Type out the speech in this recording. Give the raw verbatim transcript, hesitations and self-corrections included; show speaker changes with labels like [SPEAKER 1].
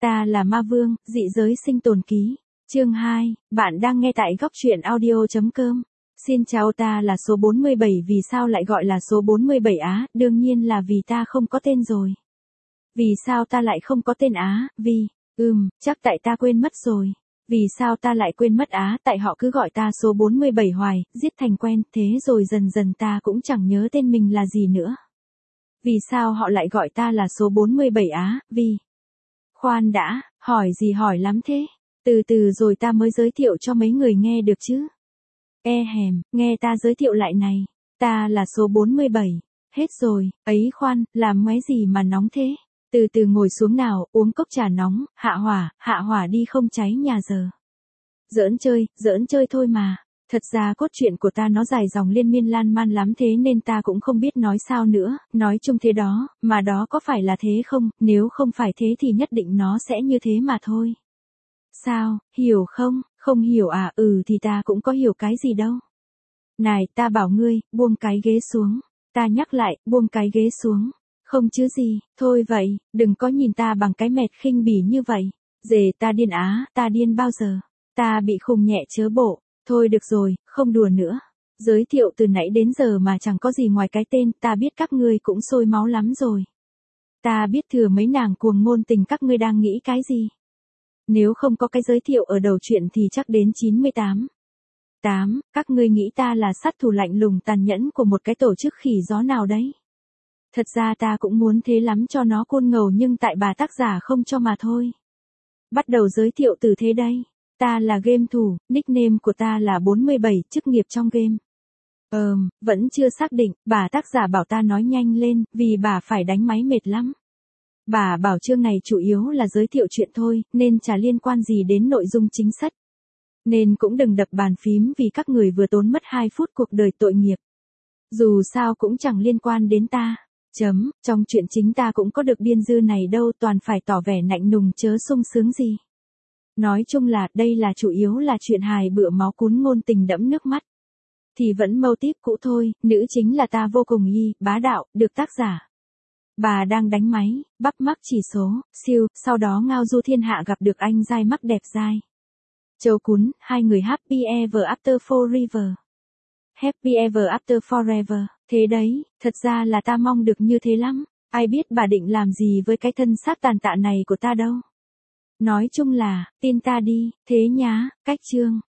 [SPEAKER 1] Ta là Ma Vương, dị giới sinh tồn ký. Chương hai, bạn đang nghe tại góc truyện audio chấm com. Xin chào, ta là số bốn mươi bảy. Vì sao lại gọi là số bốn mươi bảy á? Đương nhiên là vì ta không có tên rồi. Vì sao ta lại không có tên á? Vì, ừm, chắc tại ta quên mất rồi. Vì sao ta lại quên mất á? Tại họ cứ gọi ta số bốn mươi bảy hoài, giết thành quen, thế rồi dần dần ta cũng chẳng nhớ tên mình là gì nữa. Vì sao họ lại gọi ta là số bốn mươi bảy á? Vì... Khoan đã, hỏi gì hỏi lắm thế? Từ từ rồi ta mới giới thiệu cho mấy người nghe được chứ. E hèm, nghe ta giới thiệu lại này. Ta là số bốn mươi bảy. Hết rồi, ấy khoan, làm mấy gì mà nóng thế? Từ từ ngồi xuống nào, uống cốc trà nóng, hạ hỏa, hạ hỏa đi không cháy nhà giờ. Giỡn chơi, giỡn chơi thôi mà. Thật ra cốt truyện của ta nó dài dòng liên miên lan man lắm, thế nên ta cũng không biết nói sao nữa, nói chung thế đó, mà đó có phải là thế không, nếu không phải thế thì nhất định nó sẽ như thế mà thôi. Sao, hiểu không, không hiểu à? Ừ thì ta cũng có hiểu cái gì đâu. Này, ta bảo ngươi, buông cái ghế xuống. Ta nhắc lại, buông cái ghế xuống. Không chứ gì, thôi vậy, đừng có nhìn ta bằng cái mẹt khinh bỉ như vậy. Dề ta điên á, ta điên bao giờ? Ta bị khùng nhẹ chớ bộ. Thôi được rồi, không đùa nữa. Giới thiệu từ nãy đến giờ mà chẳng có gì ngoài cái tên, ta biết các ngươi cũng sôi máu lắm rồi. Ta biết thừa mấy nàng cuồng ngôn tình các ngươi đang nghĩ cái gì. Nếu không có cái giới thiệu ở đầu chuyện thì chắc đến chín mươi tám. tám, các ngươi nghĩ ta là sát thủ lạnh lùng tàn nhẫn của một cái tổ chức khỉ gió nào đấy. Thật ra ta cũng muốn thế lắm cho nó côn ngầu, nhưng tại bà tác giả không cho mà thôi. Bắt đầu giới thiệu từ thế đây. Ta là game thủ, nickname của ta là bốn mươi bảy, chức nghiệp trong game. Ờm, vẫn chưa xác định, bà tác giả bảo ta nói nhanh lên, vì bà phải đánh máy mệt lắm. Bà bảo chương này chủ yếu là giới thiệu chuyện thôi, nên chả liên quan gì đến nội dung chính sách. Nên cũng đừng đập bàn phím vì các người vừa tốn mất hai phút cuộc đời tội nghiệp. Dù sao cũng chẳng liên quan đến ta. Chấm, trong chuyện chính ta cũng có được điên dư này đâu, toàn phải tỏ vẻ nạnh nùng chớ sung sướng gì. Nói chung là, đây là chủ yếu là chuyện hài bựa máu cuốn ngôn tình đẫm nước mắt. Thì vẫn mâu típ cũ thôi, nữ chính là ta vô cùng y, bá đạo, được tác giả. Bà đang đánh máy, bắp mắc chỉ số, siêu, sau đó ngao du thiên hạ gặp được anh dai mắc đẹp dai. Châu cún, hai người happy ever after forever. Happy ever after forever, thế đấy, thật ra là ta mong được như thế lắm, ai biết bà định làm gì với cái thân xác tàn tạ này của ta đâu. Nói chung là, tin ta đi, thế nhá, cách chương.